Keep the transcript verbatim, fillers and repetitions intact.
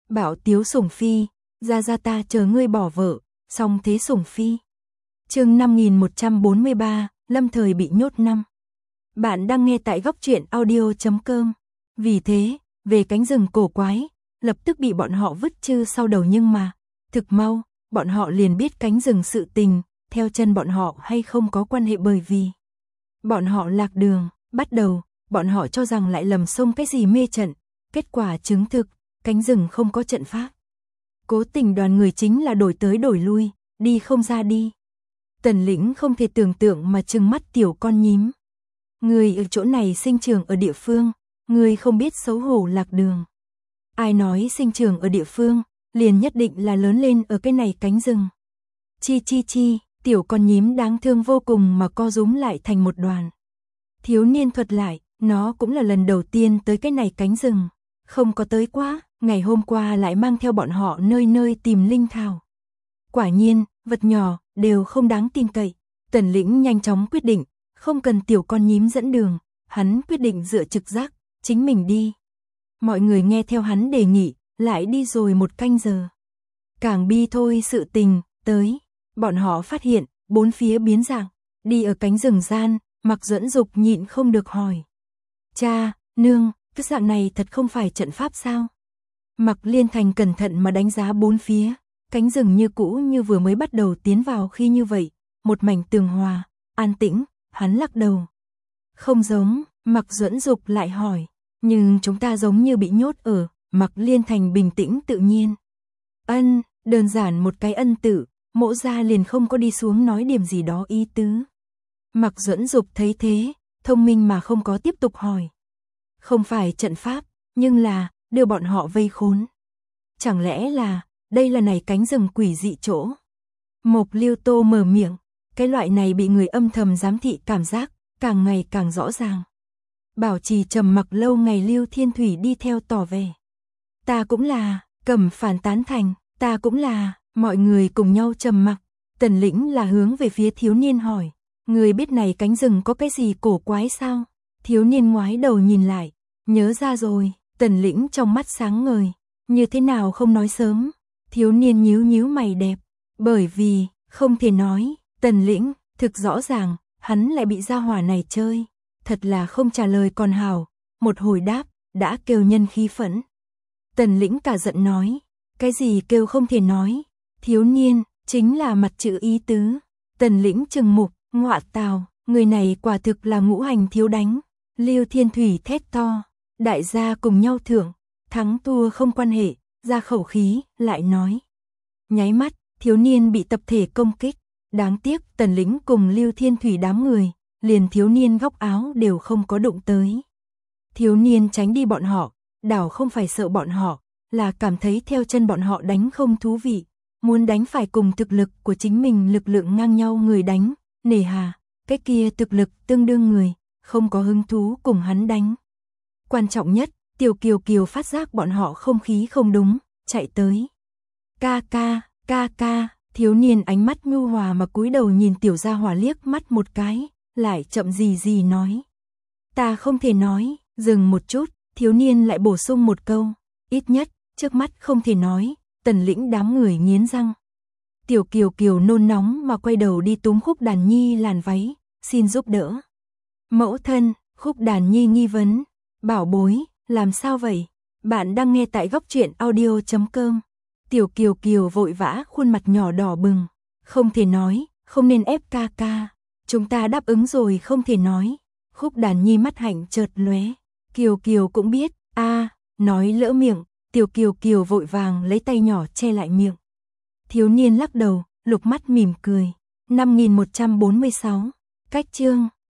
Bảo Tiếu Sủng Phi, ra ra ta chờ ngươi bỏ vợ, xong thế Sủng Phi. Chương năm nghìn một trăm bốn mươi ba, lâm thời bị nhốt năm. Bạn đang nghe tại góc truyện audio chấm com. Vì thế, về cánh rừng cổ quái, lập tức bị bọn họ vứt chư sau đầu, nhưng mà, thực mau, bọn họ liền biết cánh rừng sự tình, theo chân bọn họ hay không có quan hệ, bởi vì bọn họ lạc đường. Bắt đầu, bọn họ cho rằng lại lầm sông cái gì mê trận, kết quả chứng thực, cánh rừng không có trận pháp. Cố Tình đoàn người chính là đổi tới đổi lui, đi không ra đi. Tần Lĩnh không thể tưởng tượng mà trừng mắt tiểu con nhím. Người ở chỗ này sinh trưởng ở địa phương, người không biết xấu hổ lạc đường. Ai nói sinh trưởng ở địa phương, liền nhất định là lớn lên ở cái này cánh rừng. Chi chi chi, tiểu con nhím đáng thương vô cùng mà co rúm lại thành một đoàn. Thiếu niên thuật lại, nó cũng là lần đầu tiên tới cái này cánh rừng. Không có tới quá, ngày hôm qua lại mang theo bọn họ nơi nơi tìm linh thảo. Quả nhiên, vật nhỏ, đều không đáng tin cậy. Tần Lĩnh nhanh chóng quyết định, không cần tiểu con nhím dẫn đường, hắn quyết định dựa trực giác, chính mình đi. Mọi người nghe theo hắn đề nghị, lại đi rồi một canh giờ. Càng bi thôi sự tình, tới, bọn họ phát hiện, bốn phía biến dạng, đi ở cánh rừng gian, Mạc Duẫn Dục nhịn không được hỏi. Cha, nương, cái dạng này thật không phải trận pháp sao? Mạc Liên Thành cẩn thận mà đánh giá bốn phía, cánh rừng như cũ như vừa mới bắt đầu tiến vào khi như vậy, một mảnh tường hòa, an tĩnh, hắn lắc đầu. Không giống, Mạc Duẫn Dục lại hỏi, nhưng chúng ta giống như bị nhốt ở. Mạc Liên Thành bình tĩnh tự nhiên. Ân, đơn giản một cái ân tự, Mỗ gia liền không có đi xuống nói điểm gì đó ý tứ. Mạc Duẫn Dục thấy thế, thông minh mà không có tiếp tục hỏi. Không phải trận pháp, nhưng là, đưa bọn họ vây khốn. Chẳng lẽ là, đây là này cánh rừng quỷ dị chỗ? Mộc Liêu Tô mở miệng, cái loại này bị người âm thầm giám thị cảm giác, càng ngày càng rõ ràng. Bảo trì trầm mặc lâu ngày Lưu Thiên Thủy đi theo tỏ vẻ. Ta cũng là, Cẩm Phản tán thành, ta cũng là, mọi người cùng nhau trầm mặc. Tần Lĩnh là hướng về phía thiếu niên hỏi, người biết này cánh rừng có cái gì cổ quái sao? Thiếu niên ngoái đầu nhìn lại, nhớ ra rồi. Tần Lĩnh trong mắt sáng ngời, như thế nào không nói sớm? Thiếu niên nhíu nhíu mày đẹp, bởi vì, không thể nói. Tần Lĩnh, thực rõ ràng, hắn lại bị gia hỏa này chơi. Thật là không trả lời còn hảo, một hồi đáp, đã kêu nhân khí phẫn. Tần Lĩnh cả giận nói, cái gì kêu không thể nói? Thiếu niên, chính là mặt chữ ý tứ. Tần Lĩnh trừng mục, ngọa tào, người này quả thực là ngũ hành thiếu đánh. Lưu Thiên Thủy thét to, đại gia cùng nhau thưởng, thắng thua không quan hệ, ra khẩu khí, lại nói. Nháy mắt, thiếu niên bị tập thể công kích, đáng tiếc Tần Lĩnh cùng Lưu Thiên Thủy đám người, liền thiếu niên góc áo đều không có đụng tới. Thiếu niên tránh đi bọn họ, đảo không phải sợ bọn họ, là cảm thấy theo chân bọn họ đánh không thú vị, muốn đánh phải cùng thực lực của chính mình lực lượng ngang nhau người đánh, nề hà, cái kia thực lực tương đương người, không có hứng thú cùng hắn đánh. Quan trọng nhất, Tiểu Kiều Kiều phát giác bọn họ không khí không đúng, chạy tới. Ca ca, ca ca, thiếu niên ánh mắt nhu hòa mà cúi đầu nhìn tiểu gia hỏa liếc mắt một cái, lại chậm gì gì nói. Ta không thể nói, dừng một chút, thiếu niên lại bổ sung một câu, ít nhất, trước mắt không thể nói. Tần Lĩnh đám người nghiến răng. Tiểu Kiều Kiều nôn nóng mà quay đầu đi túm Khúc Đàn Nhi làn váy, xin giúp đỡ. Mẫu thân, Khúc Đàn Nhi nghi vấn, bảo bối, làm sao vậy? Bạn đang nghe tại góc truyện audio chấm com. Tiểu Kiều Kiều vội vã khuôn mặt nhỏ đỏ bừng, không thể nói, không nên ép ca ca. Chúng ta đáp ứng rồi không thể nói. Khúc Đàn Nhi mắt hạnh chợt lóe. Kiều Kiều cũng biết, a à, nói lỡ miệng. Tiểu Kiều Kiều vội vàng lấy tay nhỏ che lại miệng. Thiếu niên lắc đầu, lục mắt mỉm cười. năm nghìn một trăm bốn mươi sáu, cách chương.